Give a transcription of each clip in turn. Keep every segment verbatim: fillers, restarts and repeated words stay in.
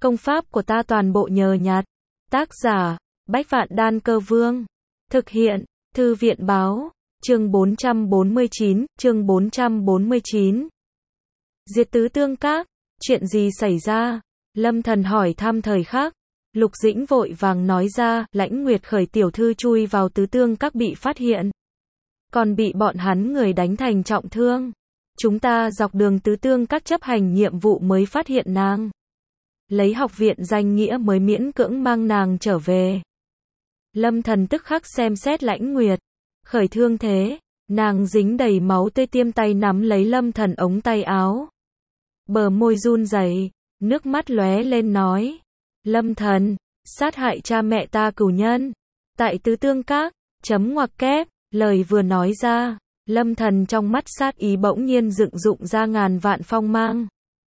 Công pháp của ta toàn bộ nhờ nhặt. Tác giả, Bách Vạn Đan Cơ Vương. Thực hiện, Thư viện Báo. Chương bốn trăm bốn mươi chín, chương bốn trăm bốn mươi chín. Diệt Tứ Tương Các, chuyện gì xảy ra? Lâm Thần hỏi thăm thời khắc. Lục Dĩnh vội vàng nói ra, Lãnh Nguyệt Khởi tiểu thư chui vào Tứ Tương Các bị phát hiện. Còn bị bọn hắn người đánh thành trọng thương. Chúng ta dọc đường Tứ Tương Các chấp hành nhiệm vụ mới phát hiện nàng. Lấy học viện danh nghĩa mới miễn cưỡng mang nàng trở về. Lâm Thần tức khắc xem xét Lãnh Nguyệt Khởi thương thế, nàng dính đầy máu tươi tiêm tay nắm lấy Lâm Thần ống tay áo. Bờ môi run rẩy, nước mắt lóe lên nói. Lâm Thần, sát hại cha mẹ ta cửu nhân. Tại Tứ Tương Các, chấm ngoặc kép, lời vừa nói ra, Lâm Thần trong mắt sát ý bỗng nhiên dựng dụng ra ngàn vạn phong mang.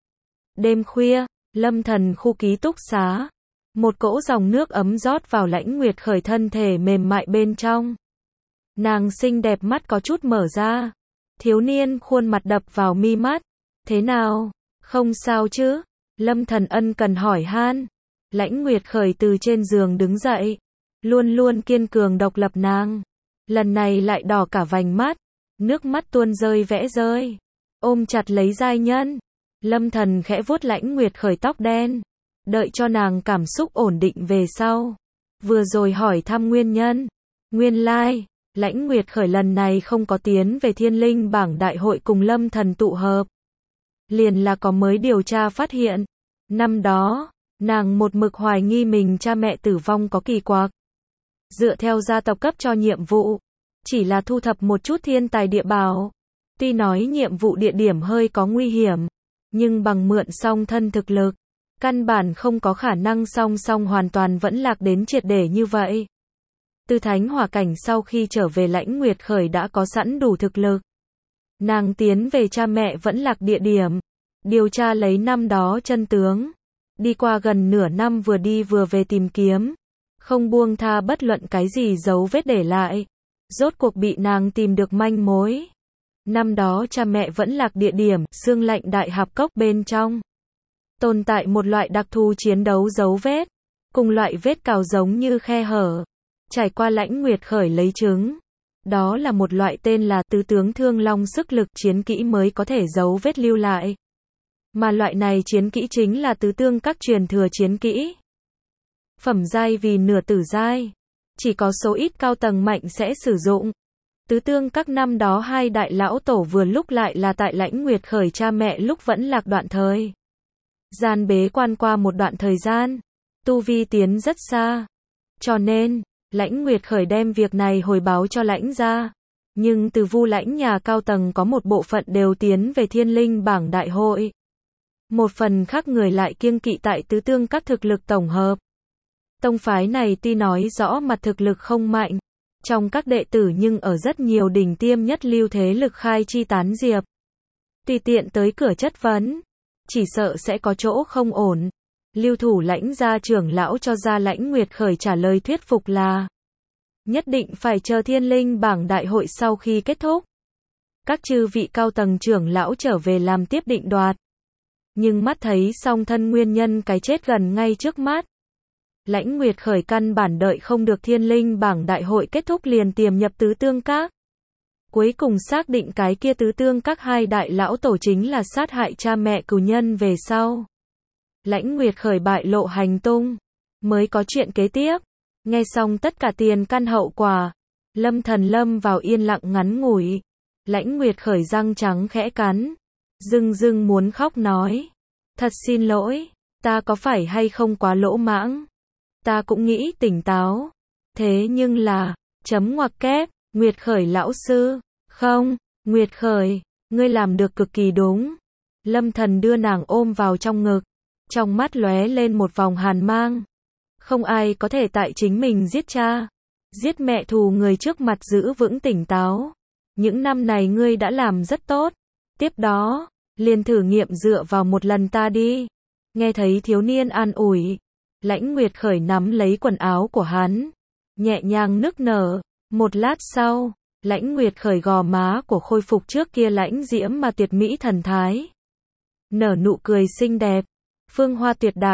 Đêm khuya, Lâm Thần khu ký túc xá. Một cỗ dòng nước ấm rót vào Lãnh Nguyệt Khởi thân thể mềm mại bên trong. Nàng xinh đẹp mắt có chút mở ra. Thiếu niên khuôn mặt đập vào mi mắt. Thế nào? Không sao chứ? Lâm Thần ân cần hỏi han. Lãnh Nguyệt Khởi từ trên giường đứng dậy. Luôn luôn kiên cường độc lập nàng. Lần này lại đỏ cả vành mắt. Nước mắt tuôn rơi vẽ rơi. Ôm chặt lấy giai nhân. Lâm Thần khẽ vuốt Lãnh Nguyệt Khởi tóc đen. Đợi cho nàng cảm xúc ổn định về sau. Vừa rồi hỏi thăm nguyên nhân. Nguyên lai, Lãnh Nguyệt Khởi lần này không có tiến về Thiên Linh bảng đại hội cùng Lâm Thần tụ hợp. Liền là có mới điều tra phát hiện. Năm đó, nàng một mực hoài nghi mình cha mẹ tử vong có kỳ quặc. Dựa theo gia tộc cấp cho nhiệm vụ, chỉ là thu thập một chút thiên tài địa bảo. Tuy nói nhiệm vụ địa điểm hơi có nguy hiểm, nhưng bằng mượn song thân thực lực, căn bản không có khả năng song song hoàn toàn vẫn lạc đến triệt để như vậy. Từ Thánh Hỏa Cảnh sau khi trở về Lãnh Nguyệt Khởi đã có sẵn đủ thực lực. Nàng tiến về cha mẹ vẫn lạc địa điểm, điều tra lấy năm đó chân tướng. Đi qua gần nửa năm vừa đi vừa về tìm kiếm, không buông tha bất luận cái gì dấu vết để lại. Rốt cuộc bị nàng tìm được manh mối. Năm đó cha mẹ vẫn lạc địa điểm, Xương Lạnh Đại Hạp Cốc bên trong. Tồn tại một loại đặc thù chiến đấu dấu vết, cùng loại vết cào giống như khe hở. Trải qua Lãnh Nguyệt Khởi lấy chứng. Đó là một loại tên là Tứ Tướng Thương Long sức lực chiến kỹ mới có thể dấu vết lưu lại. Mà loại này chiến kỹ chính là Tứ Tương Các truyền thừa chiến kỹ. Phẩm giai vì nửa tử giai. Chỉ có số ít cao tầng mạnh sẽ sử dụng. Tứ Tương Các năm đó hai đại lão tổ vừa lúc lại là tại Lãnh Nguyệt Khởi cha mẹ lúc vẫn lạc đoạn thời gian bế quan qua một đoạn thời gian, tu vi tiến rất xa. Cho nên, Lãnh Nguyệt Khởi đem việc này hồi báo cho Lãnh gia. Nhưng từ Vu Lãnh nhà cao tầng có một bộ phận đều tiến về Thiên Linh bảng đại hội. Một phần khác người lại kiêng kỵ tại Tứ Tương Các thực lực tổng hợp. Tông phái này tuy nói rõ mặt thực lực không mạnh trong các đệ tử nhưng ở rất nhiều đỉnh tiêm nhất lưu thế lực khai chi tán diệp. Tùy tiện tới cửa chất vấn, chỉ sợ sẽ có chỗ không ổn. Lưu thủ Lãnh gia trưởng lão cho ra Lãnh Nguyệt Khởi trả lời thuyết phục là nhất định phải chờ Thiên Linh bảng đại hội sau khi kết thúc. Các chư vị cao tầng trưởng lão trở về làm tiếp định đoạt. Nhưng mắt thấy song thân nguyên nhân cái chết gần ngay trước mắt. Lãnh Nguyệt Khởi căn bản đợi không được Thiên Linh bảng đại hội kết thúc liền tiềm nhập Tứ Tương Các. Cuối cùng xác định cái kia Tứ Tương Các hai đại lão tổ chính là sát hại cha mẹ cửu nhân về sau. Lãnh Nguyệt Khởi bại lộ hành tung, mới có chuyện kế tiếp. Nghe xong tất cả tiền căn hậu quả, Lâm Thần lâm vào yên lặng ngắn ngủi. Lãnh Nguyệt Khởi răng trắng khẽ cắn, dưng dưng muốn khóc nói. Thật xin lỗi, ta có phải hay không quá lỗ mãng? Ta cũng nghĩ tỉnh táo. Thế nhưng là, chấm ngoặc kép, Nguyệt Khởi lão sư. Không, Nguyệt Khởi, ngươi làm được cực kỳ đúng. Lâm Thần đưa nàng ôm vào trong ngực. Trong mắt lóe lên một vòng hàn mang. Không ai có thể tại chính mình giết cha, giết mẹ thù người trước mặt giữ vững tỉnh táo. Những năm này ngươi đã làm rất tốt. Tiếp đó, liền thử nghiệm dựa vào một lần ta đi. Nghe thấy thiếu niên an ủi. Lãnh Nguyệt Khởi nắm lấy quần áo của hắn, nhẹ nhàng nức nở. Một lát sau, Lãnh Nguyệt Khởi gò má của khôi phục trước kia lãnh diễm mà tuyệt mỹ thần thái. Nở nụ cười xinh đẹp, phương hoa tuyệt đại,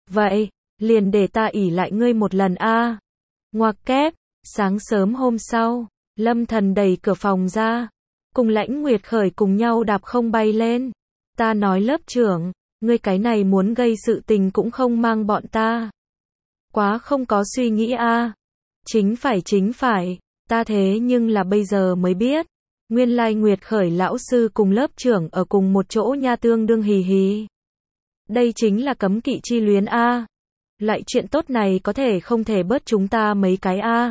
Vậy, liền để ta ỷ lại ngươi một lần a. Ngoặc kép, sáng sớm hôm sau, Lâm Thần đẩy cửa phòng ra, cùng Lãnh Nguyệt Khởi cùng nhau đạp không bay lên. Ta nói lớp trưởng, ngươi cái này muốn gây sự tình cũng không mang bọn ta. Quá không có suy nghĩ a. Chính phải chính phải, ta thế nhưng là bây giờ mới biết. Nguyên lai Nguyệt Khởi lão sư cùng lớp trưởng ở cùng một chỗ nha, tương đương hì hì. Đây chính là cấm kỵ chi luyến a. Loại chuyện tốt này có thể không thể bớt chúng ta mấy cái a.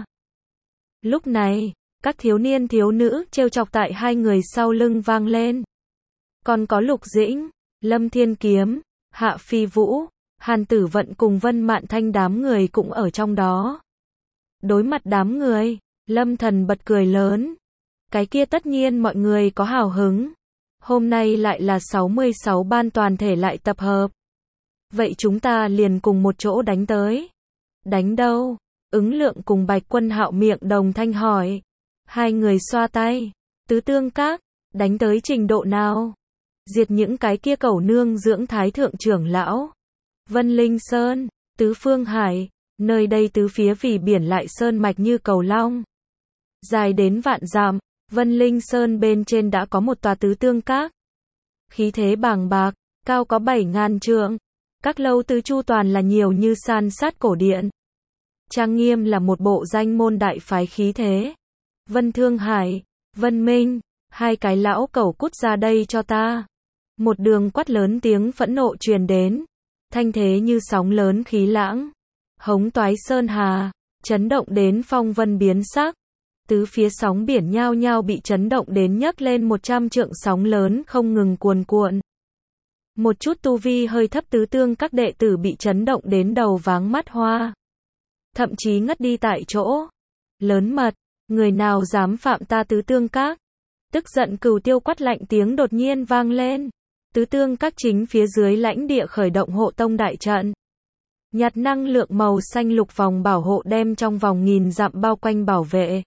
Lúc này, các thiếu niên thiếu nữ trêu chọc tại hai người sau lưng vang lên. Còn có Lục Dĩnh, Lâm Thiên Kiếm, Hạ Phi Vũ, Hàn Tử Vận cùng Vân Mạn Thanh đám người cũng ở trong đó. Đối mặt đám người, Lâm Thần bật cười lớn. Cái kia tất nhiên mọi người có hào hứng. Hôm nay lại là sáu mươi sáu ban toàn thể lại tập hợp. Vậy chúng ta liền cùng một chỗ đánh tới. Đánh đâu? Ứng Lượng cùng Bạch Quân Hạo miệng đồng thanh hỏi. Hai người xoa tay. Tứ Tương Các, đánh tới trình độ nào? Diệt những cái kia cẩu nương dưỡng thái thượng trưởng lão. Vân Linh Sơn, Tứ Phương Hải, nơi đây tứ phía vì biển lại sơn mạch như cầu long. Dài đến vạn dặm, Vân Linh Sơn bên trên đã có một tòa Tứ Tương Các. Khí thế bàng bạc, cao có bảy ngàn trượng. Các lâu tứ chu toàn là nhiều như san sát cổ điện. Trang nghiêm là một bộ danh môn đại phái khí thế. Vân Thương Hải, Vân Minh, hai cái lão cẩu cút ra đây cho ta. Một đường quát lớn tiếng phẫn nộ truyền đến. Thanh thế như sóng lớn khí lãng. Hống toái sơn hà, chấn động đến phong vân biến sắc. Tứ phía sóng biển nhao nhao bị chấn động đến nhấc lên một trăm trượng sóng lớn không ngừng cuồn cuộn. Một chút tu vi hơi thấp Tứ Tương các đệ tử bị chấn động đến đầu váng mắt hoa. Thậm chí ngất đi tại chỗ. Lớn mật, người nào dám phạm ta Tứ Tương các? Tức giận cừu tiêu quát lạnh tiếng đột nhiên vang lên. Tứ Tương các chính phía dưới lãnh địa khởi động hộ tông đại trận. Nhạt năng lượng màu xanh lục vòng bảo hộ đem trong vòng nghìn dặm bao quanh bảo vệ.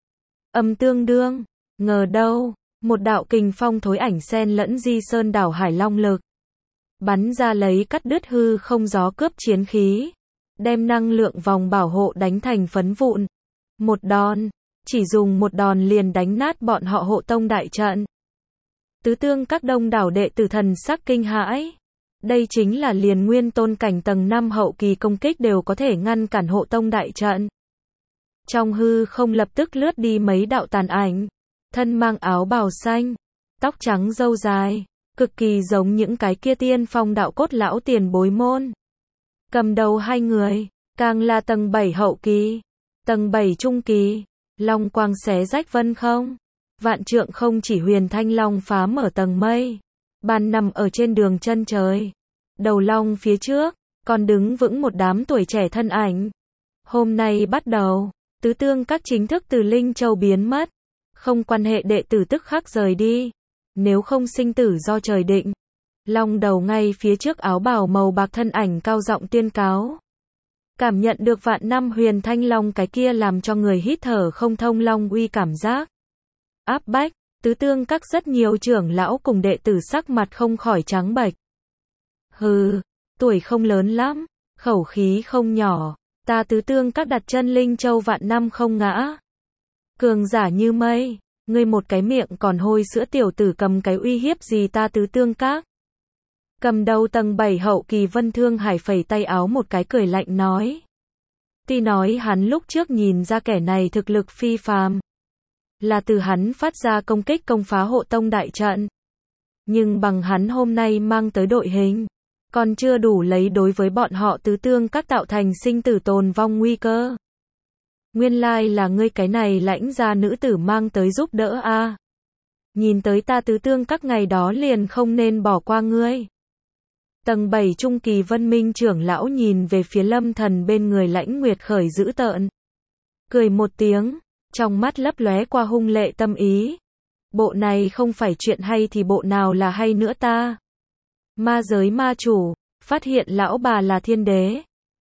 Âm tương đương, ngờ đâu, một đạo kình phong thối ảnh xen lẫn di sơn đảo hải long lực. Bắn ra lấy cắt đứt hư không gió cướp chiến khí. Đem năng lượng vòng bảo hộ đánh thành phấn vụn. Một đòn, chỉ dùng một đòn liền đánh nát bọn họ hộ tông đại trận. Tứ Tương các đông đảo đệ tử thần sắc kinh hãi. Đây chính là liền nguyên tôn cảnh tầng năm hậu kỳ công kích đều có thể ngăn cản hộ tông đại trận. Trong hư không lập tức lướt đi mấy đạo tàn ảnh. Thân mang áo bào xanh, tóc trắng râu dài, cực kỳ giống những cái kia tiên phong đạo cốt lão tiền bối môn. Cầm đầu hai người, càng là tầng bảy hậu kỳ, tầng bảy trung kỳ, long quang xé rách vân không. Vạn trượng không chỉ huyền thanh long phá mở tầng mây, bàn nằm ở trên đường chân trời. Đầu long phía trước, còn đứng vững một đám tuổi trẻ thân ảnh. Hôm nay bắt đầu, Tứ Tương các chính thức từ Linh Châu biến mất. Không quan hệ đệ tử tức khắc rời đi. Nếu không sinh tử do trời định. Long đầu ngay phía trước áo bào màu bạc thân ảnh cao giọng tuyên cáo. Cảm nhận được vạn năm huyền thanh long cái kia làm cho người hít thở không thông long uy cảm giác. Áp bách, Tứ Tương các rất nhiều trưởng lão cùng đệ tử sắc mặt không khỏi trắng bệch. Hừ, tuổi không lớn lắm, khẩu khí không nhỏ, ta Tứ Tương các đặt chân Linh Châu vạn năm không ngã. Cường giả như mây, ngươi một cái miệng còn hôi sữa tiểu tử cầm cái uy hiếp gì ta Tứ Tương các. Cầm đầu tầng bảy hậu kỳ Vân Thương Hải phẩy tay áo một cái cười lạnh nói. Tuy nói hắn lúc trước nhìn ra kẻ này thực lực phi phàm. Là từ hắn phát ra công kích công phá hộ tông đại trận. Nhưng bằng hắn hôm nay mang tới đội hình, còn chưa đủ lấy đối với bọn họ Tứ Tương các tạo thành sinh tử tồn vong nguy cơ. Nguyên lai là ngươi cái này lãnh gia nữ tử mang tới giúp đỡ a. Nhìn tới ta Tứ Tương các ngày đó liền không nên bỏ qua ngươi. Tầng bảy trung kỳ Vân Minh trưởng lão nhìn về phía Lâm Thần bên người Lãnh Nguyệt Khởi dữ tợn. Cười một tiếng, trong mắt lấp lóe qua hung lệ tâm ý. Bộ này không phải chuyện hay thì bộ nào là hay nữa ta. Ma giới ma chủ, phát hiện lão bà là thiên đế.